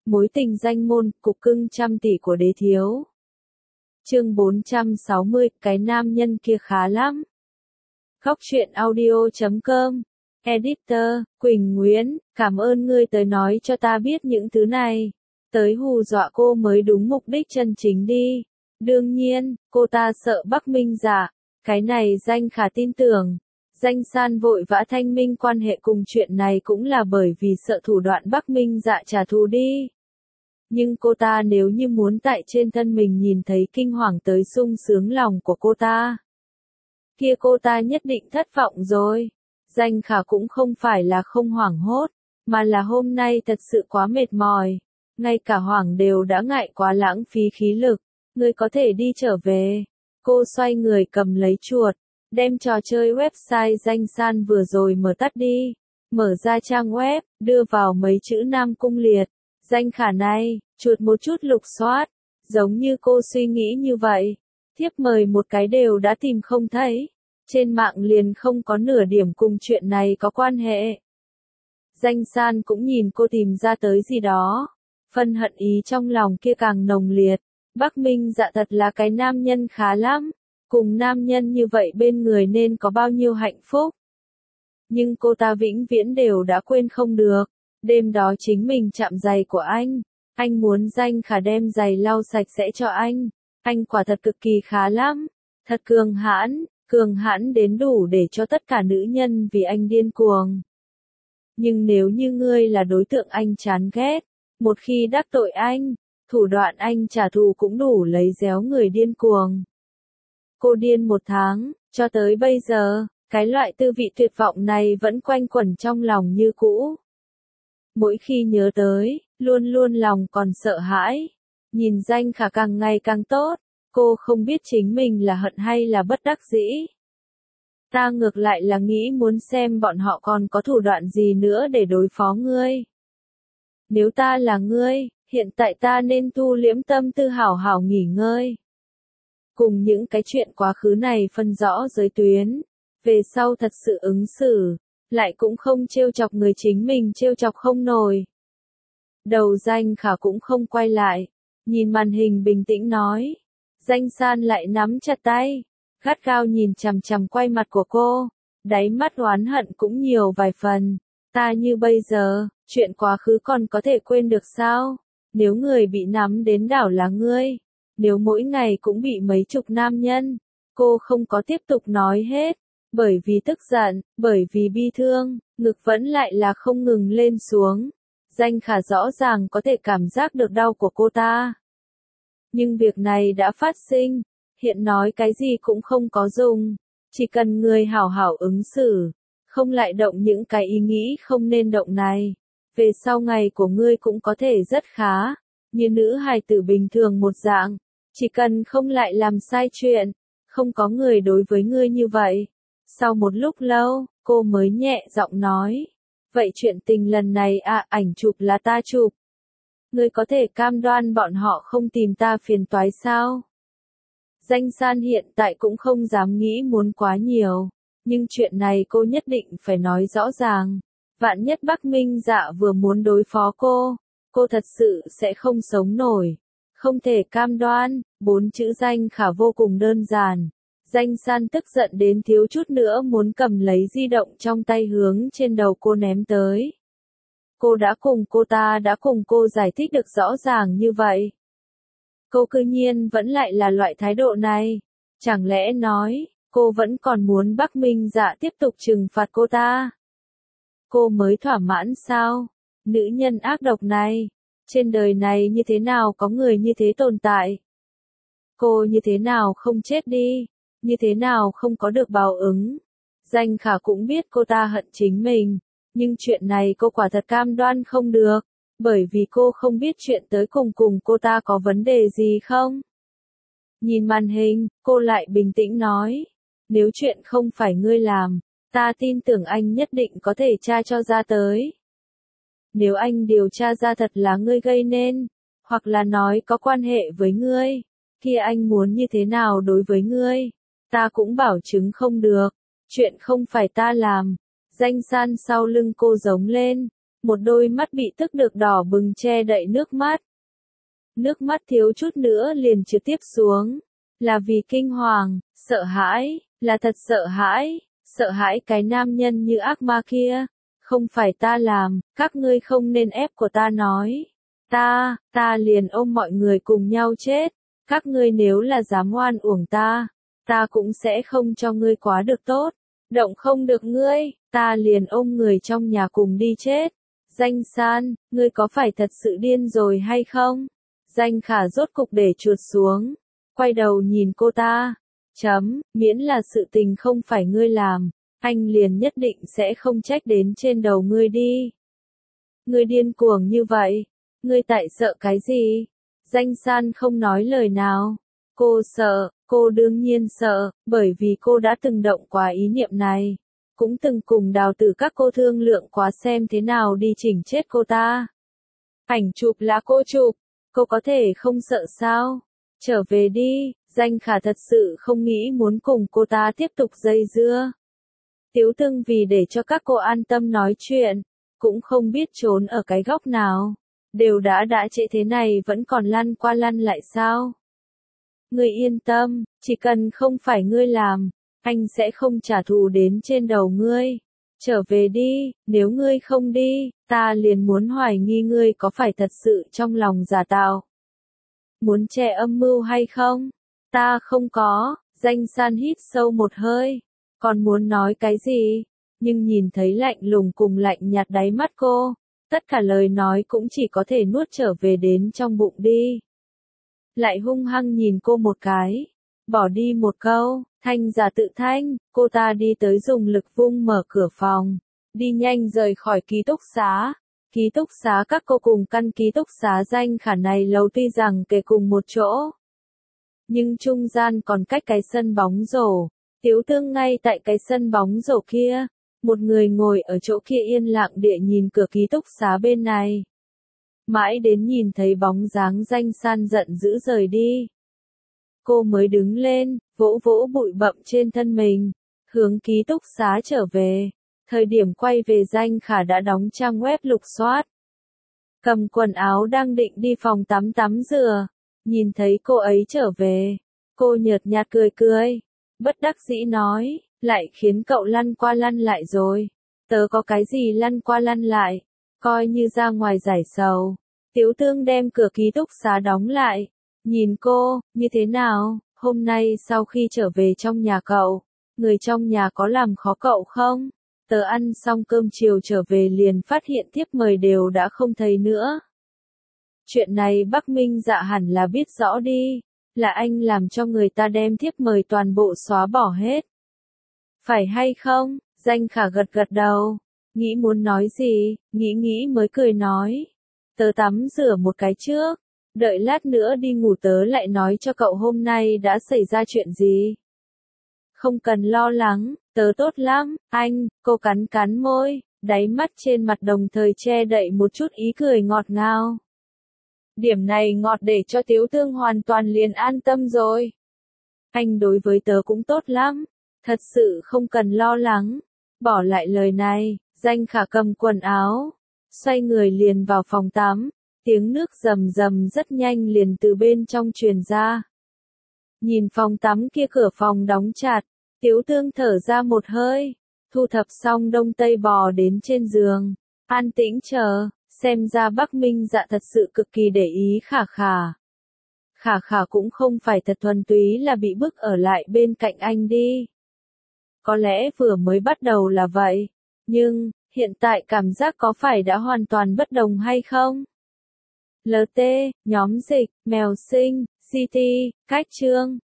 Mối tình danh môn, cục cưng trăm tỷ của đế thiếu. Chương 460, cái nam nhân kia khá lắm. Góc truyện audio.com. Editor, Quỳnh Nguyễn, cảm ơn ngươi tới nói cho ta biết những thứ này. Tới hù dọa cô mới đúng mục đích chân chính đi. Đương nhiên, cô ta sợ Bắc Minh Dạ. Cái này Danh Khả tin tưởng. Danh San vội vã thanh minh quan hệ cùng chuyện này cũng là bởi vì sợ thủ đoạn Bắc Minh Dạ trả thù đi. Nhưng cô ta nếu như muốn tại trên thân mình nhìn thấy kinh hoàng tới sung sướng lòng của cô ta, kia cô ta nhất định thất vọng rồi. Danh Khả cũng không phải là không hoảng hốt, mà là hôm nay thật sự quá mệt mỏi. Ngay cả hoảng đều đã ngại quá lãng phí khí lực. Ngươi có thể đi trở về. Cô xoay người cầm lấy chuột, đem trò chơi website Danh San vừa rồi mở tắt đi. Mở ra trang web, đưa vào mấy chữ Nam Cung Liệt. Danh Khả này, chuột một chút lục soát. Giống như cô suy nghĩ như vậy. Thiếp mời một cái đều đã tìm không thấy. Trên mạng liền không có nửa điểm cùng chuyện này có quan hệ. Danh San cũng nhìn cô tìm ra tới gì đó. Phân hận ý trong lòng kia càng nồng liệt. Bắc Minh Dạ thật là cái nam nhân khá lắm. Cùng nam nhân như vậy bên người nên có bao nhiêu hạnh phúc. Nhưng cô ta vĩnh viễn đều đã quên không được. Đêm đó chính mình chạm giày của anh. Anh muốn Danh Khả đem giày lau sạch sẽ cho anh. Anh quả thật cực kỳ khá lắm. Thật cường hãn đến đủ để cho tất cả nữ nhân vì anh điên cuồng. Nhưng nếu như ngươi là đối tượng anh chán ghét, một khi đắc tội anh, thủ đoạn anh trả thù cũng đủ lấy réo người điên cuồng. Cô điên 1 tháng, cho tới bây giờ, cái loại tư vị tuyệt vọng này vẫn quanh quẩn trong lòng như cũ. Mỗi khi nhớ tới, luôn luôn lòng còn sợ hãi. Nhìn Danh Khả càng ngày càng tốt, cô không biết chính mình là hận hay là bất đắc dĩ. Ta ngược lại là nghĩ muốn xem bọn họ còn có thủ đoạn gì nữa để đối phó ngươi. Nếu ta là ngươi, hiện tại ta nên thu liễm tâm tư hảo hảo nghỉ ngơi. Cùng những cái chuyện quá khứ này phân rõ giới tuyến. Về sau thật sự ứng xử, lại cũng không trêu chọc người chính mình trêu chọc không nổi. Đầu Danh Khả cũng không quay lại. Nhìn màn hình bình tĩnh nói. Danh San lại nắm chặt tay. Gắt gao nhìn chằm chằm quay mặt của cô. Đáy mắt oán hận cũng nhiều vài phần. Ta như bây giờ, chuyện quá khứ còn có thể quên được sao? Nếu người bị nắm đến đảo là ngươi. Nếu mỗi ngày cũng bị mấy chục nam nhân. Cô không có tiếp tục nói hết. Bởi vì tức giận, bởi vì bi thương, ngực vẫn lại là không ngừng lên xuống. Danh Khả rõ ràng có thể cảm giác được đau của cô ta. Nhưng việc này đã phát sinh, hiện nói cái gì cũng không có dùng. Chỉ cần người hảo hảo ứng xử, không lại động những cái ý nghĩ không nên động này. Về sau ngày của ngươi cũng có thể rất khá, như nữ hài tử bình thường một dạng. Chỉ cần không lại làm sai chuyện, không có người đối với ngươi như vậy. Sau một lúc lâu, cô mới nhẹ giọng nói. Vậy chuyện tình lần này ảnh chụp là ta chụp. Ngươi có thể cam đoan bọn họ không tìm ta phiền toái sao? Danh San hiện tại cũng không dám nghĩ muốn quá nhiều. Nhưng chuyện này cô nhất định phải nói rõ ràng. Vạn nhất Bắc Minh Dạ vừa muốn đối phó cô thật sự sẽ không sống nổi. Không thể cam đoan, 4 chữ Danh Khả vô cùng đơn giản. Danh San tức giận đến thiếu chút nữa muốn cầm lấy di động trong tay hướng trên đầu cô ném tới. Cô đã cùng cô giải thích được rõ ràng như vậy. Cô cư nhiên vẫn lại là loại thái độ này. Chẳng lẽ nói, cô vẫn còn muốn Bắc Minh Dạ tiếp tục trừng phạt cô ta? Cô mới thỏa mãn sao? Nữ nhân ác độc này. Trên đời này như thế nào có người như thế tồn tại? Cô như thế nào không chết đi? Như thế nào không có được báo ứng? Danh Khả cũng biết cô ta hận chính mình. Nhưng chuyện này cô quả thật cam đoan không được. Bởi vì cô không biết chuyện tới cùng cô ta có vấn đề gì không? Nhìn màn hình, cô lại bình tĩnh nói. Nếu chuyện không phải ngươi làm, ta tin tưởng anh nhất định có thể tra cho ra tới. Nếu anh điều tra ra thật là ngươi gây nên, hoặc là nói có quan hệ với ngươi, kia anh muốn như thế nào đối với ngươi, ta cũng bảo chứng không được. Chuyện không phải ta làm. Danh San sau lưng cô giống lên. một đôi mắt bị tức được đỏ bừng che đậy nước mắt. Nước mắt thiếu chút nữa liền trực tiếp xuống. Là vì kinh hoàng, sợ hãi, là thật sợ hãi cái nam nhân như ác ma kia. Không phải ta làm, các ngươi không nên ép của ta nói. Ta liền ôm mọi người cùng nhau chết. Các ngươi nếu là dám oan uổng ta cũng sẽ không cho ngươi quá được tốt. Động không được ngươi, ta liền ôm người trong nhà cùng đi chết. Danh San, ngươi có phải thật sự điên rồi hay không? Danh Khả rốt cục để chuột xuống, quay đầu nhìn cô ta. Miễn là sự tình không phải ngươi làm, anh liền nhất định sẽ không trách đến trên đầu ngươi đi. Ngươi điên cuồng như vậy, ngươi tại sợ cái gì? Danh San không nói lời nào. Cô sợ, cô đương nhiên sợ, bởi vì cô đã từng động qua ý niệm này. Cũng từng cùng Đào Tử các cô thương lượng quá xem thế nào đi chỉnh chết cô ta. Ảnh chụp là cô chụp, cô có thể không sợ sao? Trở về đi, Danh Khả thật sự không nghĩ muốn cùng cô ta tiếp tục dây dưa. Tiếu Tương vì để cho các cô an tâm nói chuyện, cũng không biết trốn ở cái góc nào. Đều đã trễ thế này vẫn còn lăn qua lăn lại sao? Ngươi yên tâm, chỉ cần không phải ngươi làm, anh sẽ không trả thù đến trên đầu ngươi. Trở về đi, nếu ngươi không đi, ta liền muốn hoài nghi ngươi có phải thật sự trong lòng giả tạo. Muốn che âm mưu hay không? Ta không có. Danh San hít sâu một hơi, còn muốn nói cái gì, nhưng nhìn thấy lạnh lùng cùng lạnh nhạt đáy mắt cô, tất cả lời nói cũng chỉ có thể nuốt trở về đến trong bụng đi. Lại hung hăng nhìn cô một cái, bỏ đi một câu, thanh giả tự thanh, cô ta đi tới dùng lực vung mở cửa phòng, đi nhanh rời khỏi ký túc xá. Ký túc xá các cô cùng căn ký túc xá Danh Khả này lầu tuy rằng kề cùng một chỗ, nhưng trung gian còn cách cái sân bóng rổ. Tiếu Tương ngay tại cái sân bóng rổ kia, một người ngồi ở chỗ kia yên lặng địa nhìn cửa ký túc xá bên này. Mãi đến nhìn thấy bóng dáng Danh San giận dữ rời đi, cô mới đứng lên, vỗ vỗ bụi bặm trên thân mình, hướng ký túc xá trở về. Thời điểm quay về Danh Khả đã đóng trang web lục soát, cầm quần áo đang định đi phòng tắm tắm rửa. Nhìn thấy cô ấy trở về, cô nhợt nhạt cười, bất đắc dĩ nói, lại khiến cậu lăn qua lăn lại rồi. Tớ có cái gì lăn qua lăn lại, coi như ra ngoài giải sầu. Tiếu Tương đem cửa ký túc xá đóng lại, nhìn cô, như thế nào, hôm nay sau khi trở về trong nhà cậu, người trong nhà có làm khó cậu không? Tớ ăn xong cơm chiều trở về liền phát hiện thiếp mời đều đã không thấy nữa. Chuyện này Bắc Minh Dạ hẳn là biết rõ đi, là anh làm cho người ta đem thiếp mời toàn bộ xóa bỏ hết. Phải hay không? Danh Khả gật gật đầu, nghĩ muốn nói gì, nghĩ mới cười nói. Tớ tắm rửa một cái trước, đợi lát nữa đi ngủ tớ lại nói cho cậu hôm nay đã xảy ra chuyện gì. Không cần lo lắng, tớ tốt lắm, anh, cô cắn môi, đáy mắt trên mặt đồng thời che đậy một chút ý cười ngọt ngào. Điểm này ngọt để cho Tiếu Tương hoàn toàn liền an tâm rồi. Anh đối với tớ cũng tốt lắm, thật sự không cần lo lắng. Bỏ lại lời này, Danh Khả cầm quần áo, xoay người liền vào phòng tắm, tiếng nước rầm rầm rất nhanh liền từ bên trong truyền ra. Nhìn phòng tắm kia cửa phòng đóng chặt, Tiếu Tương thở ra một hơi, thu thập xong đông tây bò đến trên giường, an tĩnh chờ. Xem ra Bắc Minh Dạ thật sự cực kỳ để ý Khả Khả. Khả Khả cũng không phải thật thuần túy là bị bức ở lại bên cạnh anh đi. Có lẽ vừa mới bắt đầu là vậy, nhưng, hiện tại cảm giác có phải đã hoàn toàn bất đồng hay không? LT, nhóm dịch, mèo sinh, CT, cách chương.